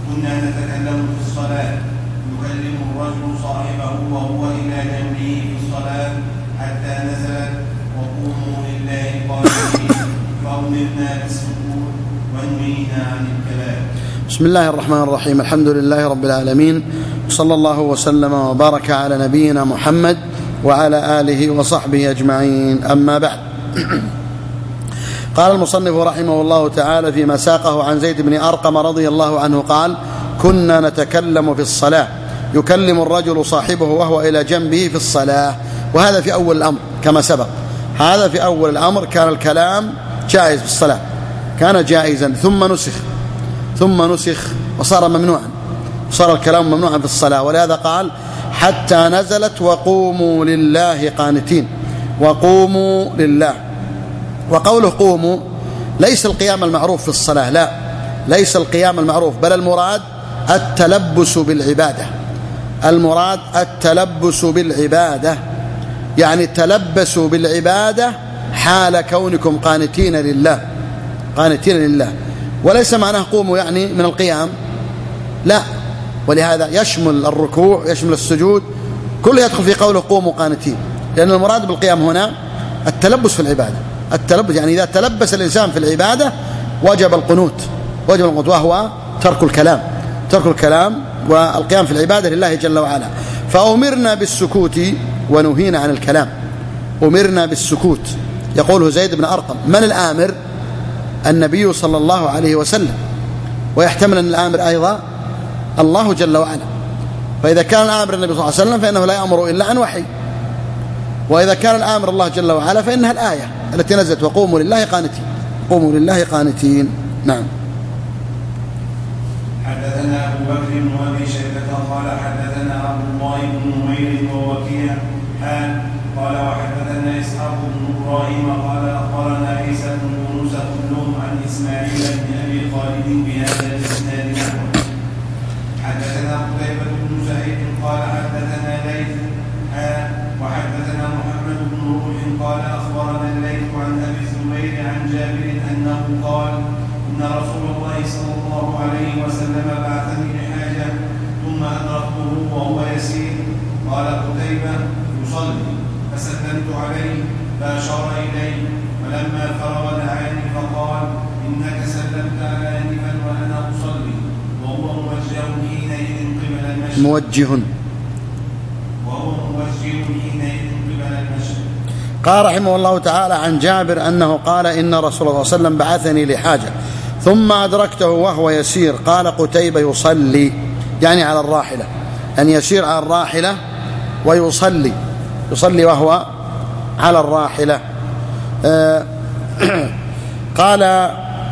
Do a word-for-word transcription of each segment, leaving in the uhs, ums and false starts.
كنا نتكلم في الصلاة يكلم الرجل صاحبه وهو إلى جنبه في الصلاة حتى نزلت وقوموا لله قانتين فأمرنا بالسكوت ونهينا عن الكلام. بسم الله الرحمن الرحيم. الحمد لله رب العالمين، وصلى الله وسلم وبارك على نبينا محمد وعلى آله وصحبه أجمعين، أما بعد. قال المصنف رحمه الله تعالى فيما ساقه عن زيد بن أرقم رضي الله عنه قال: كنا نتكلم في الصلاة يكلم الرجل صاحبه وهو إلى جنبه في الصلاة. وهذا في أول الأمر كما سبق، هذا في أول الأمر كان الكلام جائز في الصلاة، كان جائزا ثم نسخ ثم نسخ وصار ممنوعا، صار الكلام ممنوعا في الصلاة. ولهذا قال: حتى نزلت وقوموا لله قانتين، وقوموا لله. وقوله قوموا ليس القيام المعروف في الصلاة، لا، ليس القيام المعروف، بل المراد التلبس بالعبادة، المراد التلبس بالعبادة، يعني تلبسوا بالعبادة حال كونكم قانتين لله، قانتين لله. وليس معناه قوموا يعني من القيام، لا، ولهذا يشمل الركوع يشمل السجود، كله يدخل في قوله قوموا قانتين، لأن المراد بالقيام هنا التلبس في العبادة، التلبس يعني إذا تلبس الإنسان في العبادة وجب القنوت، وجب القنوت، وهو ترك الكلام، ترك الكلام والقيام في العبادة لله جل وعلا. فأمرنا بالسكوت ونهينا عن الكلام، أمرنا بالسكوت. يقوله زيد بن أرقم. من الآمر؟ النبي صلى الله عليه وسلم، ويحتمل أن الآمر أيضا الله جل وعلا. فإذا كان الآمر النبي صلى الله عليه وسلم فإنه لا يأمر إلا عن وحي، وإذا كان الآمر الله جل وعلا فإنها الآية التي نزلت: وقوموا لله قانتين، قوموا لله قانتين. نعم. حدثنا أبو بكر بن أبي شيبة قال حدثنا عبد الله بن نمير ووكيع حان قال وحدثنا إسحاق بن إبراهيم قال أخبرنا عيسى بن يونس كلهم عن إسماعيل بن أبي خالد بهذا الإسناد نحوه. حدثنا قتيبة بن سعيد قال حدثنا ليث حان وحدثنا محمد بن روح قال أخبرنا الليث عن أبي الزبير عن جابر أنه قال: إن رسول الله صلى الله عليه وسلم بعثني لحاجة ثم أدركته وهو يسير. قال قتيبة: يصلي، فسلمت عليه فأشار إليه، فلما فرغ دعاني فقال: إنك سلمت على آنفا وأنا أصلي، وهو موجه حينئذ قبل المشرق موجه وهو موجه حينئذ قبل المشرق. قال رحمه الله تعالى عن جابر أنه قال: إن رسول الله صلى الله عليه وسلم بعثني لحاجة ثم أدركته وهو يسير. قال قتيبة: يصلي، يعني على الراحلة، أن يسير على الراحلة ويصلي، يصلي وهو على الراحلة. آه قال: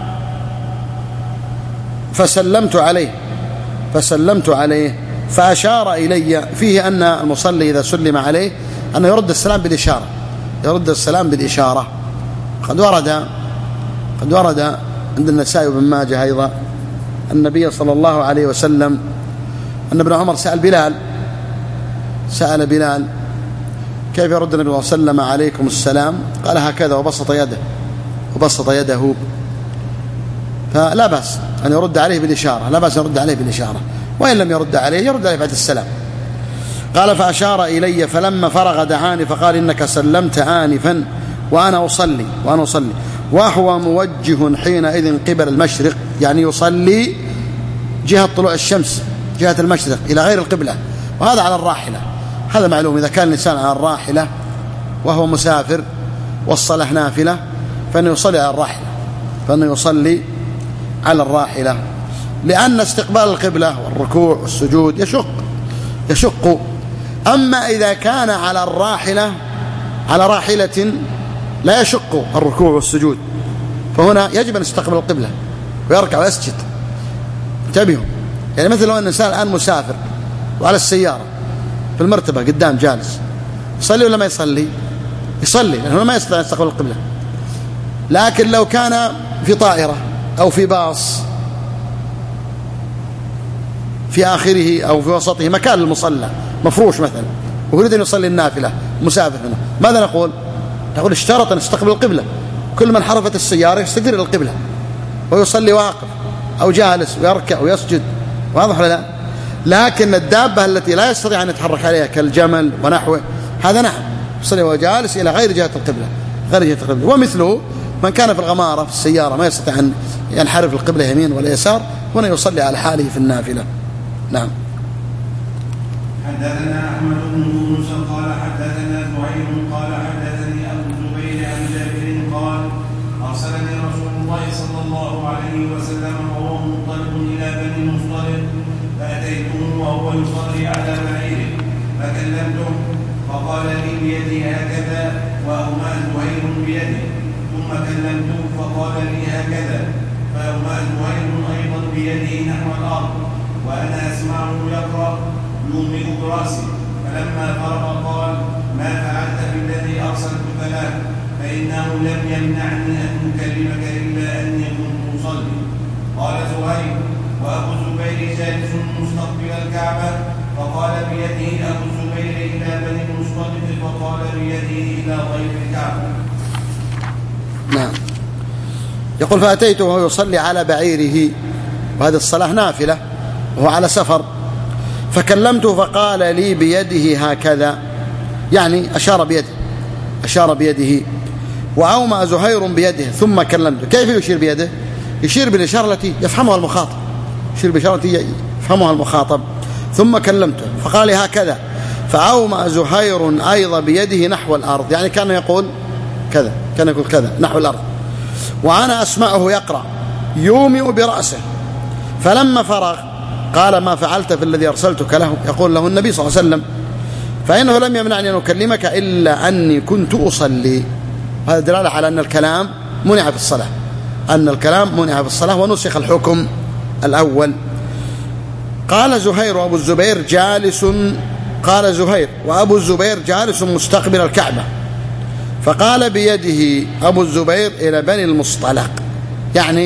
فسلمت عليه فسلمت عليه فأشار إلي. فيه أن المصلي إذا سلم عليه أنه يرد السلام بالإشارة، يرد السلام بالإشارة. قد ورد قد ورد عند النسائي وابن ماجه أيضا النبي صلى الله عليه وسلم أن ابن عمر سأل بلال سأل بلال كيف يرد النبي صلى الله عليه وسلم عليكم السلام؟ قال: هكذا، وبسط يده وبسط يده. فلا بأس أن يرد عليه بالإشارة، لا بأس أن يرد عليه بالإشارة، وإن لم يرد عليه يرد عليه بعد السلام. قال: فأشار إلي فلما فرغ دعاني فقال: إنك سلمت آنفا وأنا أصلي وأنا أصلي وهو موجه حينئذ قبل المشرق، يعني يصلي جهة طلوع الشمس، جهة المشرق إلى غير القبلة. وهذا على الراحلة، هذا معلوم. إذا كان الإنسان على الراحلة وهو مسافر والصلاة نافلة فإنه يصلي على الراحلة، فإنه يصلي على الراحلة، لأن استقبال القبلة والركوع والسجود يشق يشق أما إذا كان على الراحلة على راحلة لا يشق الركوع والسجود، فهنا يجب أن يستقبل القبلة ويركع ويسجد. انتبهوا، يعني مثل لو أن الإنسان الآن مسافر وعلى السيارة في المرتبة قدام جالس، يصلي ولا ما يصلي؟ يصلي، لأنه ما يستطيع أن يستقبل القبلة. لكن لو كان في طائرة أو في باص في آخره أو في وسطه مكان للمصلى مفروش مثلا، ويريد أن يصلي النافلة، مسافر هنا، ماذا نقول؟ نقول اشترط أن يستقبل القبلة. كل من حرفت السيارة يستدير إلى القبلة ويصلي واقف أو جالس ويركع ويسجد واضح ولا لا؟ لكن الدابة التي لا يستطيع أن يتحرك عليها كالجمل ونحوه هذا نعم يصلي وهو جالس إلى غير جهة القبلة، غير جهة القبلة. ومثله من كان في الغمارة في السيارة ما يستطيع أن ينحرف القبلة يمين ولا يسار، هنا يصلي على حاله في النافلة. نعم. حدثنا أحمد بن يونس قال حدثنا زهير قال حدثني أبو الزبير عن جابر قال أرسلني رسول الله صلى الله عليه وسلم وهو منطلق إلى بني المصطلق فأتيته وهو يصلي على بعيره فكلمته فقال لي بيدي هكذا وأومأ زهير بيده، ثم كلمته فقال لي هكذا فأومأ زهير أيضا بيده نحو الأرض وأنا أسمعه يقرأ يومئ برأسي. فلما فرغ قال ما فعلت بالذي أرسلتك له فإنه لم يمنعني أن أكلمك إلا أني كنت أصلي. قال زهير وأبو الزبير جالس مستقبل الكعبة فقال بيده أبو الزبير إلى بني المصطلق فقال بيده إلى غير الكعبة. نعم. يقول فأتيته وهو يصلي على بعيره، وهذه الصلاة نافلة وهو على سفر، فكلمته فقال لي بيده هكذا، يعني أشار بيده أشار بيده وأومأ زهير بيده ثم كلمته. كيف يشير بيده؟ يشير بالإشارة التي يفهمها المخاطب، يشير بالإشارة التي يفهمها المخاطب. ثم كلمته فقال لي هكذا فأومأ زهير أيضا بيده نحو الأرض، يعني كان يقول كذا، كان يقول كذا نحو الأرض، وأنا أسمعه يقرأ يومئ برأسه. فلما فرغ قال ما فعلت في الذي أرسلتك له، يقول له النبي صلى الله عليه وسلم فإنه لم يمنعني أن أكلمك إلا أني كنت أصلي. هذا دلالة على أن الكلام منع في الصلاة، أن الكلام منع في الصلاة ونسخ الحكم الأول. قال زهير وأبو الزبير جالس قال زهير وأبو الزبير جالس مستقبل الكعبة فقال بيده أبو الزبير إلى بني المصطلق، يعني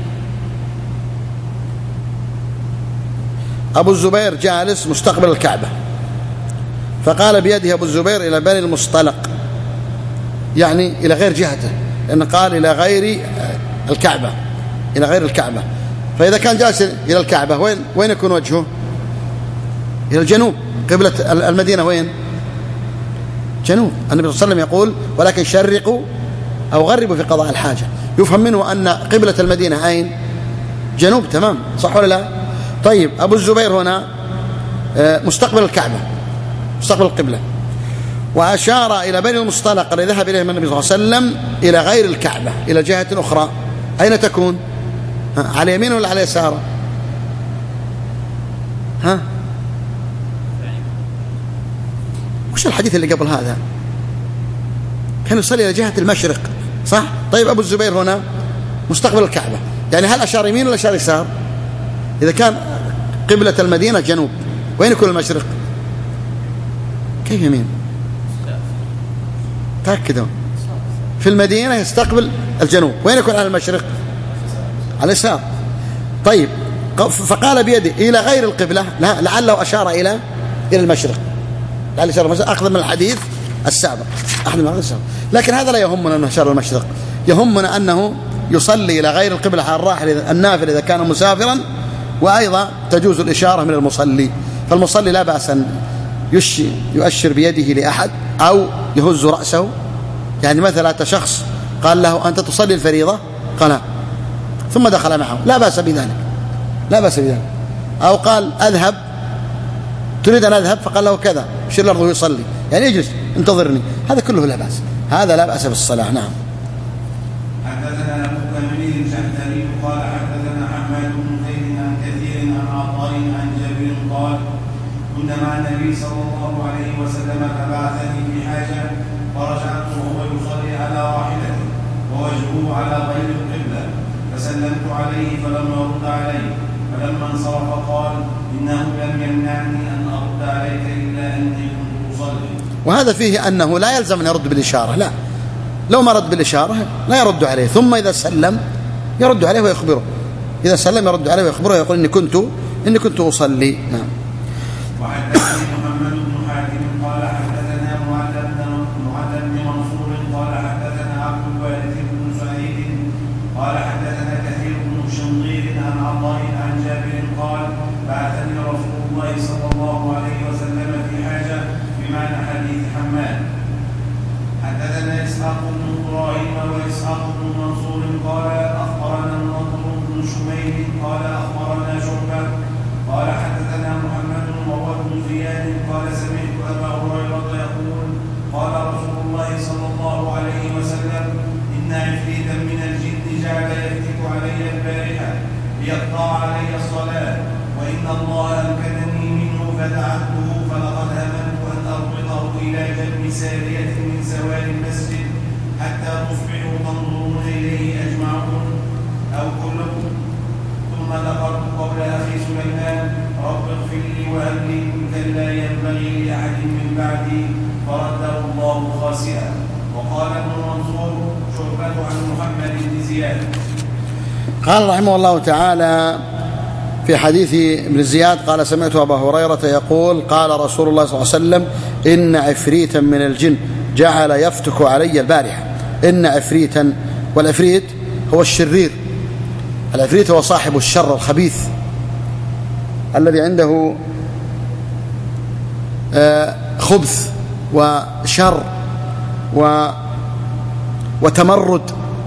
أبو الزبير جالس مستقبل الكعبة فقال بيده أبو الزبير إلى بني المصطلق، يعني إلى غير جهته، لأنه قال إلى غير الكعبة، إلى غير الكعبة. فإذا كان جالس إلى الكعبة وين وين يكون وجهه؟ إلى الجنوب، قبلة المدينة وين؟ جنوب. النبي صلى الله عليه وسلم يقول ولكن شرقوا أو غربوا في قضاء الحاجة، يفهم منه أن قبلة المدينة أين؟ جنوب، تمام، صح ولا لا؟ طيب أبو الزبير هنا مستقبل الكعبة، مستقبل القبلة، وأشار إلى بني المصطلق الذي ذهب إليه النبي صلى الله عليه وسلم إلى غير الكعبة، إلى جهة أخرى. أين تكون؟ على يمين ولا على يسار؟ ها؟ وش الحديث اللي قبل هذا؟ كان يصلي إلى جهة المشرق، صح؟ طيب أبو الزبير هنا مستقبل الكعبة، يعني هل أشار يمين ولا أشار يسار؟ إذا كان قبلة المدينة جنوب، وين يكون المشرق؟ كيف يمين؟ تأكدوا في المدينة يستقبل الجنوب، وين يكون على المشرق؟ على اليسار. طيب فقال بيده إلى غير القبلة، لا، لعله أشار إلى إلى المشرق، لعله أشار المشرق، أخذ من الحديث السابق، أخذ من الحديث السابق. لكن هذا لا يهمنا أنه أشار المشرق، يهمنا أنه يصلي إلى غير القبلة على الراحل النافل إذا كان مسافرا، وأيضا تجوز الإشارة من المصلي. فالمصلي لا بأس أن يؤشر بيده لأحد أو يهز رأسه، يعني مثلا أتى شخص قال له أنت تصلي الفريضة؟ قال ثم دخل معه، لا بأس بذلك، لا بأس بذلك. أو قال أذهب، تريد أن أذهب، فقال له كذا، يشير الأرض ويصلي، يعني اجلس انتظرني، هذا كله لا بأس، هذا لا بأس بالصلاة. نعم. حدثنا أبو كامل الجحدري قال حدثنا حماد بن زيد عن كثير عن عطاء عن جابر قال كنا مع النبي صلى الله عليه وسلم فبعثني في حاجة فرجعت وهو يصلي على راحلته ووجهه على غير القبلة، فسلمت عليه فلم يرد علي، فلما انصرف قال إنه لم يمنعني أن أرد عليك إلا أني كنت أصلي. وهذا فيه أنه لا يلزم أن يرد بالإشارة، لا، لو ما رد بالإشارة لا يرد عليه، ثم إذا سلم يرد عليه ويخبره، إذا سلم يرد عليه ويخبره ويقول إني كنت إني كنت أصلي. نعم. وحدثني محمد بن حاتم قال حدثنا معاذ بن منصور قال حدثنا عبد الوارث بن سعيد قال حدثنا كثير بن شنقيط عن عطاء عن جابر قال قال أخبرنا شعبة قال حدثنا محمد وهو بن زياد قال سمعت أبا هريرة يقول قال رسول الله صلى الله عليه وسلم إن عفريتا من الجن جعل يفتك علي البارحة ليقطع علي الصلاة وإن الله أمكنني منه فدعته فلقد هممت أن أربطه إلى جنب سارية من سوار المسجد حتى تصبحوا تنظرون إليه أجمعون أو كلكم. ثم ذكرت قول أخي سليمان رب اغفر لي وهب لي ملكا لا ينبغي لأحد من بعدي فرده الله خاسئا. وقال ابن منصور شعبة عن محمد بن زياد. قال رحمه الله تعالى في حديث ابن زياد قال سمعت أبا هريرة يقول قال رسول الله صلى الله عليه وسلم إن عفريتا من الجن جعل يفتك علي البارحة. إن عفريتا، والعفريت هو الشرير، العفريت هو صاحب الشر الخبيث الذي عنده خبث وشر وتمرد،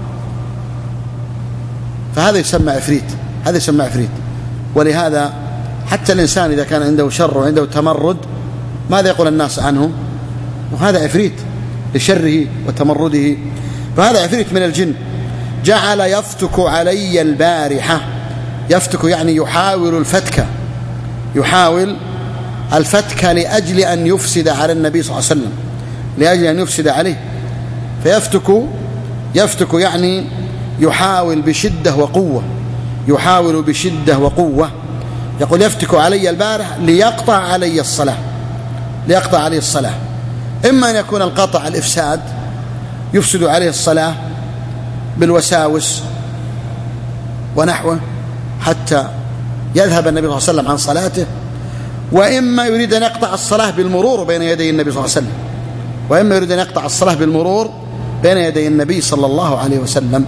فهذا يسمى عفريت، هذا يسمى عفريت. ولهذا حتى الإنسان إذا كان عنده شر وعنده تمرد ماذا يقول الناس عنه؟ وهذا عفريت لشره وتمرده. فهذا عفريت من الجن جعل يفتك علي البارحة. يفتك يعني يحاول الفتك، يحاول الفتك لأجل أن يفسد على النبي صلى الله عليه وسلم، لأجل أن يفسد عليه. فيفتك يفتك يعني يحاول بشدة وقوة، يحاول بشدة وقوة. يقول يفتك علي البارحة ليقطع علي الصلاة، ليقطع علي الصلاة. إما أن يكون القطع الإفساد، يفسد عليه الصلاة بالوساوس ونحوه حتى يذهب النبي صلى الله عليه وسلم عن صلاته، وإما يريد أن يقطع الصلاة بالمرور بين يدي النبي صلى الله عليه وسلم، وإما يريد أن يقطع الصلاة بالمرور بين يدي النبي صلى الله عليه وسلم.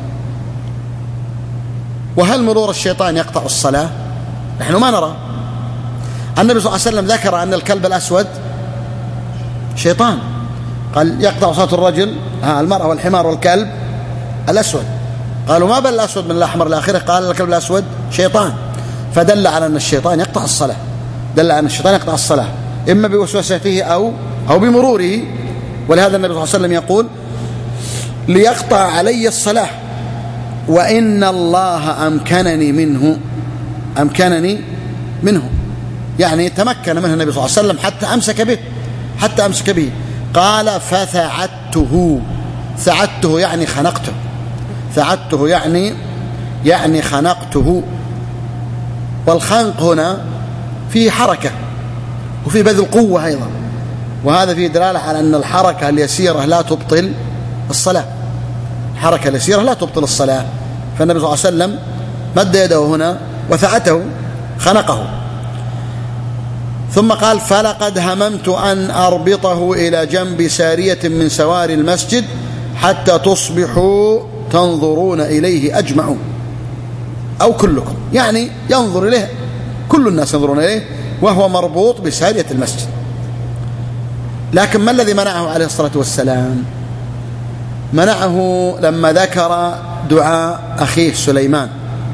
وهل مرور الشيطان يقطع الصلاة؟ نحن ما نرى. النبي صلى الله عليه وسلم ذكر أن الكلب الأسود شيطان، قال يقطع صلاة الرجل ها المرأة والحمار والكلب الأسود. قالوا ما بل الأسود من الأحمر الآخرة؟ قال الكلب الأسود شيطان. فدل على أن الشيطان يقطع الصلاة، دل على أن الشيطان يقطع الصلاة إما بوسوسته أو أو بمروره. ولهذا النبي صلى الله عليه وسلم يقول ليقطع علي الصلاة وإن الله أمكنني منه، أمكنني منه يعني تمكن منه النبي صلى الله عليه وسلم حتى أمسك به، حتى أمسك به. قال فثعته، ثعته يعني خنقته، ثعته يعني يعني خنقته. والخنق هنا فيه حركة وفيه بذل قوة أيضا، وهذا فيه دلالة على أن الحركة اليسيرة لا تبطل الصلاة، الحركة اليسيرة لا تبطل الصلاة. فالنبي صلى الله عليه وسلم مد يده هنا وثعته، خنقه. ثم قال فلقد هممت أن أربطه إلى جنب سارية من سوار المسجد حتى تصبحوا تنظرون إليه أجمعون أو كلكم، يعني ينظر إليه كل الناس ينظرون إليه وهو مربوط بسارية المسجد. لكن ما الذي منعه عليه الصلاة والسلام؟ منعه لما ذكر دعاء أخيه سليمان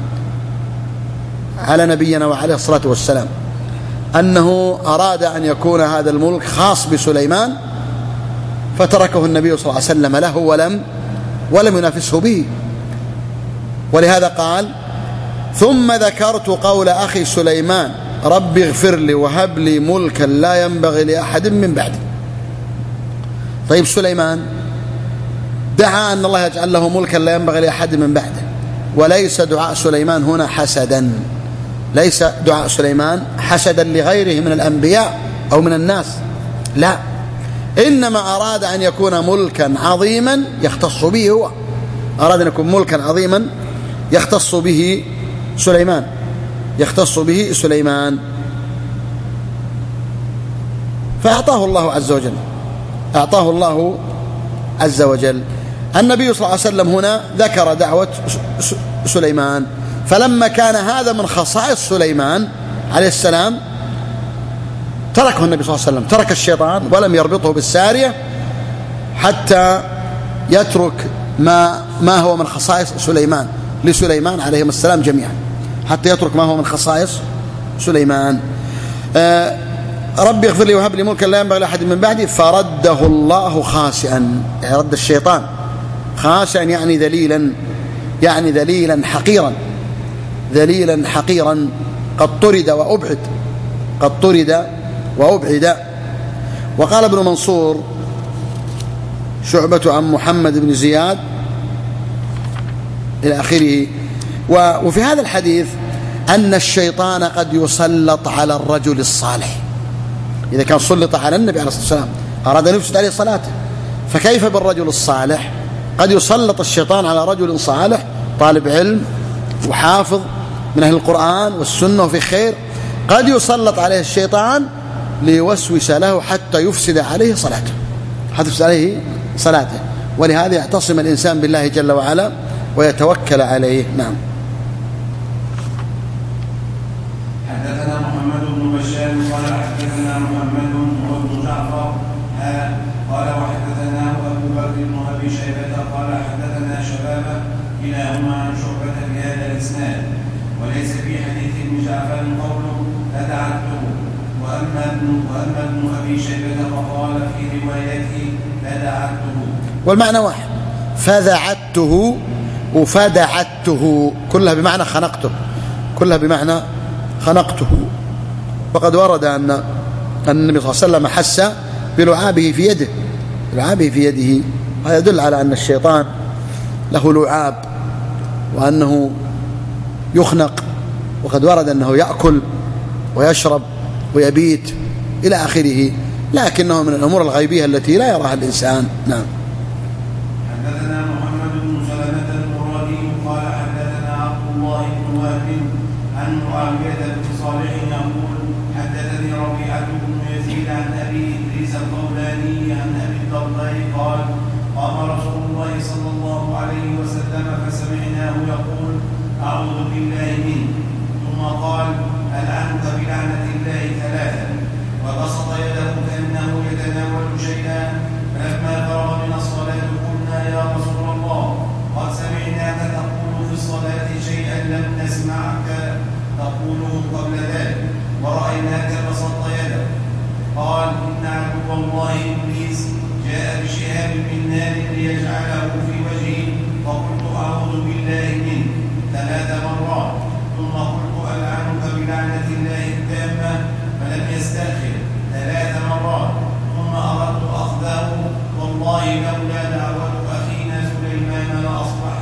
على نبينا وعليه الصلاة والسلام، أنه أراد أن يكون هذا الملك خاص بسليمان فتركه النبي صلى الله عليه وسلم له ولم ولم ينافسه به. ولهذا قال ثم ذكرت قول أخي سليمان رب اغفر لي وهب لي ملكا لا ينبغي لأحد من بعدي. طيب سليمان دعا أن الله يجعل له ملكا لا ينبغي لأحد من بعده، وليس دعاء سليمان هنا حسدا، ليس دعاء سليمان حسدا لغيره من الأنبياء أو من الناس، لا، إنما أراد أن يكون ملكا عظيما يختص به هو، أراد أن يكون ملكا عظيما يختص به سليمان، يختص به سليمان. فأعطاه الله عز وجل، أعطاه الله عز وجل. النبي صلى الله عليه وسلم هنا ذكر دعوة سليمان، فلما كان هذا من خصائص سليمان عليه السلام تركه النبي صلى الله عليه وسلم، ترك الشيطان ولم يربطه بالسارية حتى يترك ما ما هو من خصائص سليمان لسليمان عليه السلام جميعا. حتى يترك ما هو من خصائص سليمان. آه ربي اغفر لي وهب لي ملكا لا ينبغي لأحد من بعدي، فرده الله خاسئا، يعني رد الشيطان خاسئا يعني ذليلا، يعني ذليلا حقيرا، ذليلا حقيرا، قد طرد وأبعد، قد طرد وأبعد. وقال ابن منصور شعبة عن محمد بن زياد إلى آخره. وفي هذا الحديث أن الشيطان قد يسلط على الرجل الصالح، إذا كان سلط على النبي عليه الصلاة والسلام أراد أن يفسد عليه صلاته، فكيف بالرجل الصالح؟ قد يسلط الشيطان على رجل صالح طالب علم وحافظ من أهل القرآن والسنة وفي خير، قد يسلط عليه الشيطان ليوسوس له حتى يفسد عليه صلاته، حتى يفسد عليه صلاته. ولهذا يعتصم الإنسان بالله جل وعلا ويتوكل عليه. نعم. حدثنا محمد بن بشار قال حدثنا محمد بن جعفر قال وحدثنا أبو بكر بن أبي شيبة قال حدثنا شبابة كلاهما عن شعبة بهذا الإسناد، وليس في حديث ابن جعفر قوله لدعته، وأما ابن وأما ابن أبي شيبة فقال في روايته لدعته، والمعنى واحد، فذعته وفدعته كلها بمعنى خنقته، كلها بمعنى خنقته. وقد ورد أن النبي صلى الله عليه وسلم حس بلعابه في يده، لعابه في يده، هذا يدل على أن الشيطان له لعاب وأنه يخنق، وقد ورد أنه يأكل ويشرب ويبيت إلى آخره، لكنه من الأمور الغيبية التي لا يراها الإنسان. نعم. حدثنا محمد بن سلمة المرادي قال حدثنا عبد الله بن وهب عن معاوية بن صالح يقول حدثني ربيعة بن يزيد عن أبي إدريس القولاني عن أبي الدرداء قال قام رسول الله صلى الله عليه وسلم فسمعناه يقول أعوذ بالله منه، ثم قال ألعنك بلعنة الله ثلاثا، وبسط يده كأنه يتناول شيئا، فلما فرغ من الصلاة قلنا يا رسول الله قد سمعناك تقول في الصلاة شيئا لم نسمعك تقوله قبل ذلك، ورأيناك بسطت يدك. قال إن عدو الله إبليس جاء بشهاب من نار ليجعله في وجهي، فقلت أعوذ بالله منه ثلاث مرات، ثم قلت ألعنك بلعنة الله التامة، فلم يستأخر ثلاث مرات، ثم أردت أخذه، والله لولا دعوة أخينا سليمان لأصبح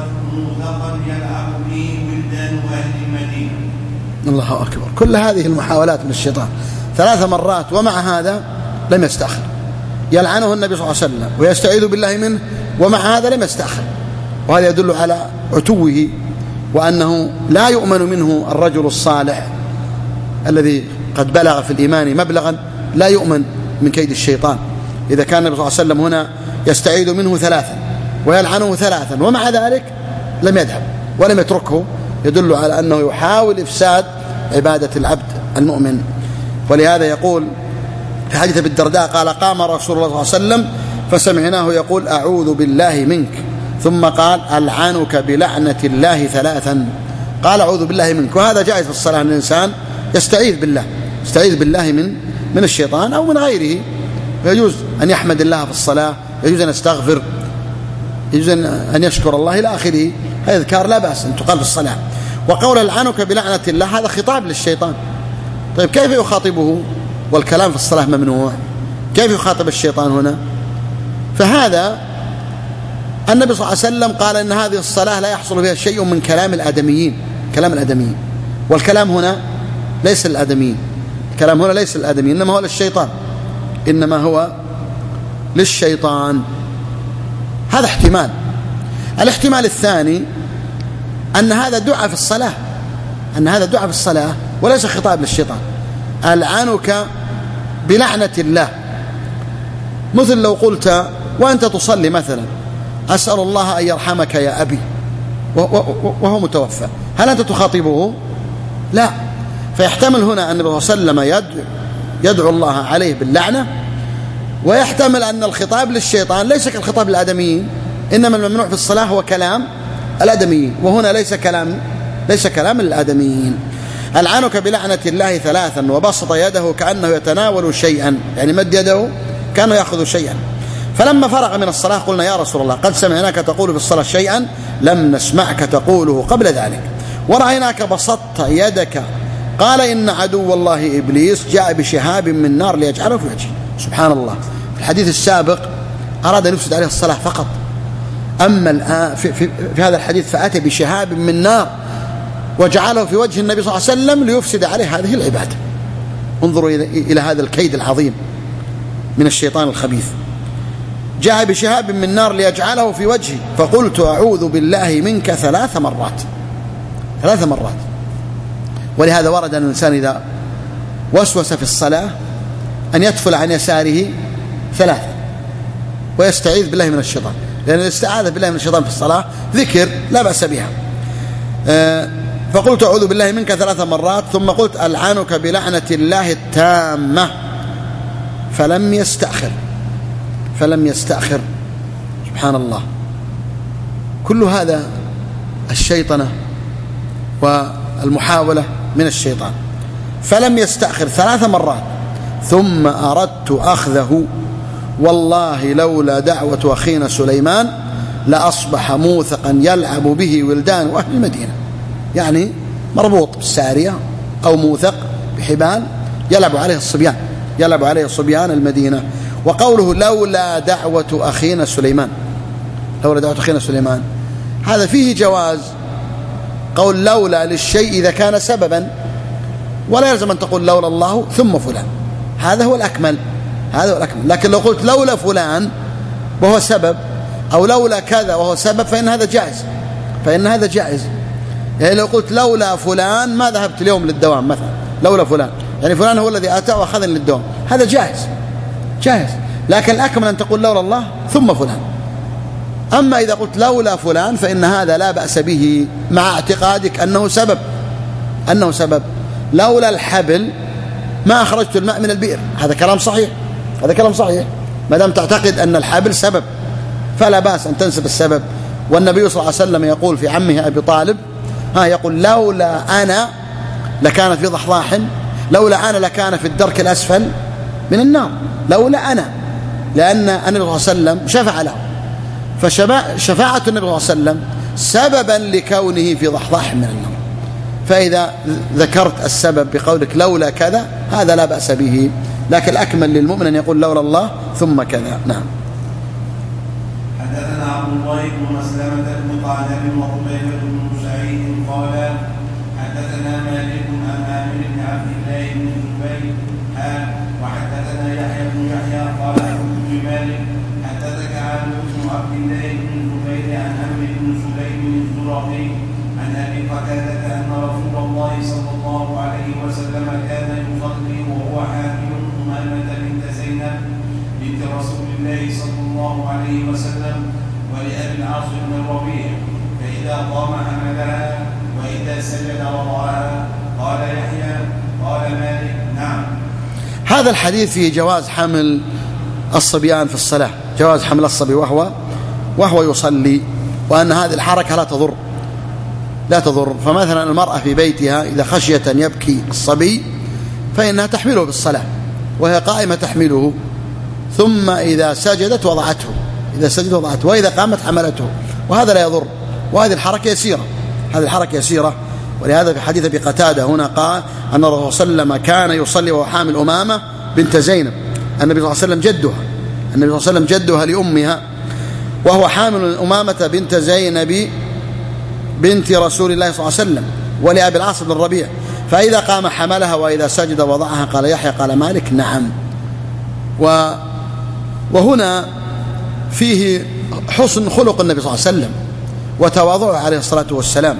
موثقا يلعب به ولدان أهل المدينة. الله أكبر. كل هذه المحاولات من الشيطان ثلاث مرات، ومع هذا لم يستأخر، يلعنه النبي صلى الله عليه وسلم ويستعيذ بالله منه، ومع هذا لم يستأخر. وهذا يدل على عتوه، وأنه لا يؤمن منه الرجل الصالح الذي قد بلغ في الإيمان مبلغا، لا يؤمن من كيد الشيطان. إذا كان النبي صلى الله عليه وسلم هنا يستعيذ منه ثلاثا ويلعنه ثلاثا، ومع ذلك لم يذهب ولم يتركه، يدل على أنه يحاول إفساد عبادة العبد المؤمن. ولهذا يقول في حديث ابي الدرداء قال قام رسول الله صلى الله عليه وسلم فسمعناه يقول أعوذ بالله منك، ثم قال ألعنك بلعنة الله ثلاثا، قال أعوذ بالله منك. وهذا جائز في الصلاة أن الإنسان يستعيذ بالله، يستعيذ بالله من من الشيطان أو من غيره، يجوز أن يحمد الله في الصلاة، يجوز أن يستغفر، يجوز أن يشكر الله إلى آخره، هذا أذكار لا بأس أن تقال في الصلاة. وقول ألعنك بلعنة الله هذا خطاب للشيطان. طيب كيف يخاطبه والكلام في الصلاة ممنوع؟ كيف يخاطب الشيطان هنا؟ فهذا النبي صلى الله عليه وسلم قال إن هذه الصلاة لا يحصل فيها شيء من كلام الآدميين، كلام الآدميين، والكلام هنا ليس الآدميين، الكلام هنا ليس الآدميين، إنما هو للشيطان، إنما هو للشيطان. هذا احتمال. الاحتمال الثاني أن هذا دعاء في الصلاة، أن هذا دعاء في الصلاة وليس خطاب للشيطان. ألعنك بلعنة الله، مثل لو قلت وأنت تصلي مثلا أسأل الله أن يرحمك يا أبي وهو متوفى، هل أنت تخاطبه؟ لا. فيحتمل هنا أن النبي صلى الله عليه وسلم يدعو, يدعو الله عليه باللعنة، ويحتمل أن الخطاب للشيطان ليس كالخطاب للآدميين، إنما الممنوع في الصلاة هو كلام الآدميين، وهنا ليس كلام ليس كلاما للآدميين. ألعنك بلعنة الله ثلاثا، وبسط يده كأنه يتناول شيئا، يعني مد يده كأنه يأخذ شيئا. فلما فرغ من الصلاة قلنا يا رسول الله قد سمعناك تقول في الصلاة شيئا لم نسمعك تقوله قبل ذلك، ورأيناك بسطت يدك. قال إن عدو الله إبليس جاء بشهاب من نار ليجعله في وجهه. سبحان الله، في الحديث السابق أراد أن يفسد عليه الصلاة فقط، أما الآن في, في, في هذا الحديث فأتى بشهاب من نار وجعله في وجه النبي صلى الله عليه وسلم ليفسد عليه هذه العبادة. انظروا إلى هذا الكيد العظيم من الشيطان الخبيث. جاء بشهاب من نار ليجعله في وجهه، فقلت أعوذ بالله منك ثلاث مرات ثلاث مرات. ولهذا ورد أن الإنسان إذا وسوس في الصلاة أن يتفل عن يساره ثلاث ويستعيذ بالله من الشيطان، لأن الاستعاذة بالله من الشيطان في الصلاة ذكر لا بأس بها. فقلت أعوذ بالله منك ثلاث مرات، ثم قلت ألعنك بلعنة الله التامة، فلم يستأخر فلم يستأخر سبحان الله. كل هذا الشيطنة والمحاولة من الشيطان. فلم يستأخر ثلاث مرات، ثم أردت أخذه، والله لولا دعوة أخينا سليمان لأصبح موثقا يلعب به ولدان أهل المدينة، يعني مربوط بالسارية أو موثق بحبال يلعب عليه الصبيان يلعب عليه صبيان المدينة. وقوله لولا دعوة أخينا سليمان لولا دعوة أخينا سليمان هذا فيه جواز قول لولا للشيء إذا كان سببا، ولا يلزم أن تقول لولا الله ثم فلان، هذا هو الأكمل هذا هو الأكمل. لكن لو قلت لولا فلان وهو سبب، أو لولا كذا وهو سبب، فإن هذا جائز فإن هذا جائز يعني لو قلت لولا فلان ما ذهبت اليوم للدوام مثلا، لولا فلان يعني فلان هو الذي أتى وأخذني للدوام، هذا جائز جائز. لكن الأكمل أن تقول لولا الله ثم فلان. أما إذا قلت لولا فلان فإن هذا لا بأس به مع اعتقادك أنه سبب أنه سبب لولا الحبل ما أخرجت الماء من البئر، هذا كلام صحيح هذا كلام صحيح ما دام تعتقد أن الحبل سبب فلا بأس أن تنسب السبب. والنبي صلى الله عليه وسلم يقول في عمه أبي طالب ها يقول لولا أنا لكان في ضحضاح، لولا أنا لكان في الدرك الأسفل من النار، لولا أنا، لأن النبي صلى الله عليه وسلم شفع له، فشفاعة النبي صلى الله عليه وسلم سببا لكونه في ضحضاح من النار. فإذا ذكرت السبب بقولك لولا كذا هذا لا بأس به، لكن الأكمل للمؤمن أن يقول لولا الله ثم كذا. نعم. حدثنا عبد الله بن مسلمة بن قعنب وقتيبة بن سعيد قال حدثنا مالك عن عامر بن عبد الله بن الزبير وحدثنا يحيى بن يحيى قال حدثني مالك حدثك عامر بن عبد الله بن الزبير عن عمرو بن سليم الزرقي عن ابي قتادة ان رسول الله صلى الله عليه وسلم كان يصلي وهو حامل امامة بنت زينب بنت رسول الله صلى الله عليه وسلم ولأبي العاص بن الربيع، فإذا قام حملها وإذا سجد وضعها. قال يحيى قال مالك نعم. هذا الحديث فيه جواز حمل الصبيان في الصلاة، جواز حمل الصبي وهو وهو يصلي، وأن هذه الحركة لا تضر لا تضر. فمثلا المرأة في بيتها إذا خشية يبكي الصبي فإنها تحمله بالصلاة وهي قائمة تحمله، ثم إذا سجدت وضعته إذا سجدت وضعته وإذا قامت حملته، وهذا لا يضر، وهذه الحركة يسيرة هذه الحركة يسيرة. ولهذا في حديث أبي قتادة هنا قال أن الرسول صلى الله عليه وسلم كان يصلي وهو حامل أمامة بنت زينب، النبي صلى الله عليه وسلم جدها النبي صلى الله عليه وسلم جدها لأمها، وهو حامل أمامة بنت زينب بنت رسول الله صلى الله عليه وسلم ولأبي العاص بن الربيع، فإذا قام حملها وإذا سجد وضعها. قال يحيى قال مالك نعم. و وهنا فيه حسن خلق النبي صلى الله عليه وسلم وتواضعه عليه الصلاة والسلام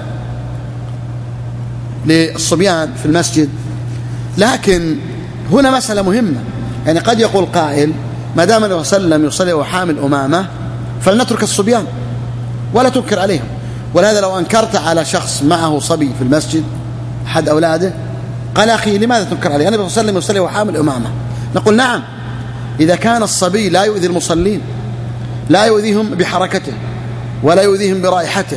للصبيان في المسجد. لكن هنا مسألة مهمة، يعني قد يقول قائل ما دام النبي صلى الله عليه وسلم يصلي وحامل أمامة فلنترك الصبيان ولا تنكر عليهم. ولهذا لو أنكرت على شخص معه صبي في المسجد أحد أولاده قال أخي لماذا تنكر عليه؟ النبي صلى الله عليه وسلم يصلي وحامل أمامة. نقول نعم إذا كان الصبي لا يؤذي المصلين، لا يؤذيهم بحركته ولا يؤذيهم برائحته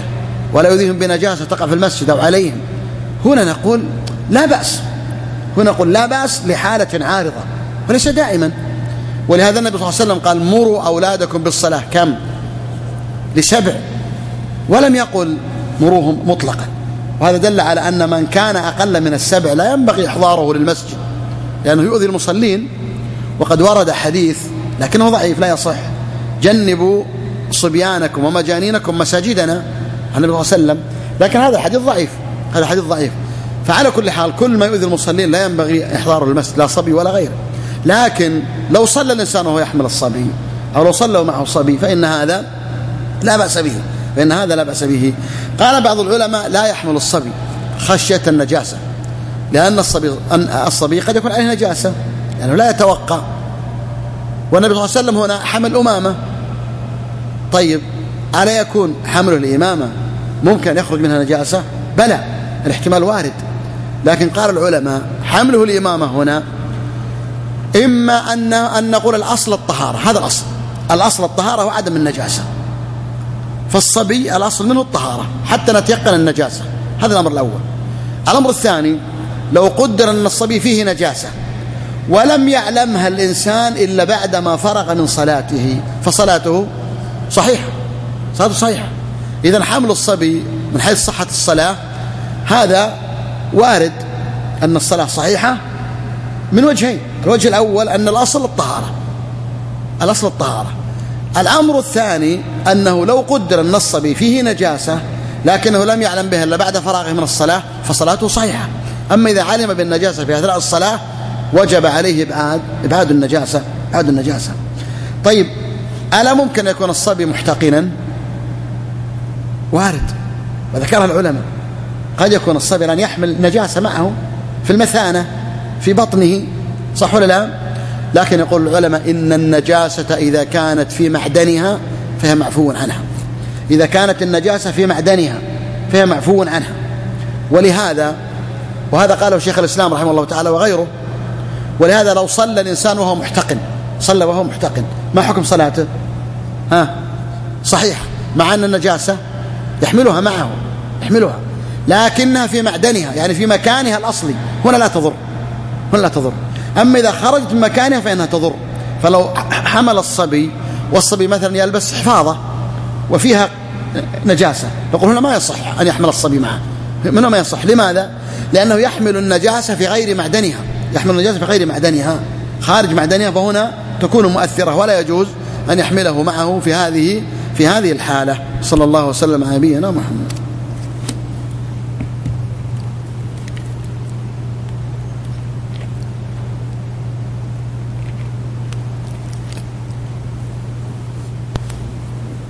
ولا يؤذيهم بنجاسة تقع في المسجد أو عليهم. هنا نقول لا بأس، هنا نقول لا بأس لحالة عارضة وليس دائما. ولهذا النبي صلى الله عليه وسلم قال مروا أولادكم بالصلاة كم؟ لسبع، ولم يقل مروهم مطلقا. وهذا دل على أن من كان أقل من السبع لا ينبغي إحضاره للمسجد لأنه يؤذي المصلين. وقد ورد حديث لكنه ضعيف لا يصح: جنبوا صبيانكم ومجانينكم مساجدنا، عن النبي صلى الله عليه وسلم. لكن هذا حديث ضعيف، هذا حديث ضعيف. فعلى كل حال كل ما يؤذي المصلين لا ينبغي إحضاره للمسجد، لا صبي ولا غيره. لكن لو صلى الإنسان وهو يحمل الصبي أو لو صلى معه الصبي فإن هذا لا بأس به، فإن هذا لا بأس به. قال بعض العلماء لا يحمل الصبي خشية النجاسة، لأن الصبي, الصبي قد يكون عليه نجاسة يعني لا يتوقع. والنبي صلى الله عليه وسلم هنا حمل أمامة. طيب ألا يكون حمله الإمامة ممكن يخرج منها نجاسة؟ بلى، الاحتمال وارد. لكن قال العلماء حمله الإمامة هنا إما أن, أن نقول الأصل الطهارة، هذا الأصل، الأصل الطهارة وعدم النجاسة. فالصبي الأصل منه الطهارة حتى نتيقن النجاسة، هذا الأمر الأول. الأمر الثاني لو قدر أن الصبي فيه نجاسة ولم يعلمها الإنسان إلا بعدما فرغ من صلاته فصلاته صحيحة، صلاته صحيحة. إذن حمل الصبي من حيث صحة الصلاة هذا وارد أن الصلاة صحيحة من وجهين: الوجه الأول أن الأصل الطهارة، الأصل الطهارة. الأمر الثاني أنه لو قدر أن الصبي فيه نجاسة لكنه لم يعلم بها إلا بعد فراغه من الصلاة فصلاته صحيحة. أما إذا علم بالنجاسة في أثناء الصلاة وجب عليه إبعاد إبعاد النجاسة إبعاد النجاسة. طيب ألا ممكن يكون الصبي محتقنا؟ وارد، وذكرها العلماء. قد يكون الصبي لأن يحمل نجاسة معه في المثانة في بطنه، صح ولا لا؟ لكن يقول العلماء إن النجاسة إذا كانت في معدنها فهي معفو عنها، إذا كانت النجاسة في معدنها فهي معفو عنها. ولهذا وهذا قاله شيخ الإسلام رحمه الله تعالى وغيره. ولهذا لو صلى الإنسان وهو محتقن، صلى وهو محتقن، ما حكم صلاته؟ ها صحيح، مع أن النجاسة يحملها معه يحملها لكنها في معدنها يعني في مكانها الأصلي، هنا لا تضر، هنا لا تضر. أما إذا خرجت من مكانها فإنها تضر. فلو حمل الصبي والصبي مثلا يلبس حفاظة وفيها نجاسة نقول هنا ما يصح أن يحمل الصبي معه، هنا ما يصح. لماذا؟ لأنه يحمل النجاسة في غير معدنها، يحمل النجاسة في غير معدنها خارج معدنها، فهنا تكون مؤثرة ولا يجوز أن يحمله معه في هذه في هذه الحالة. صلى الله وسلم على نبينا محمد.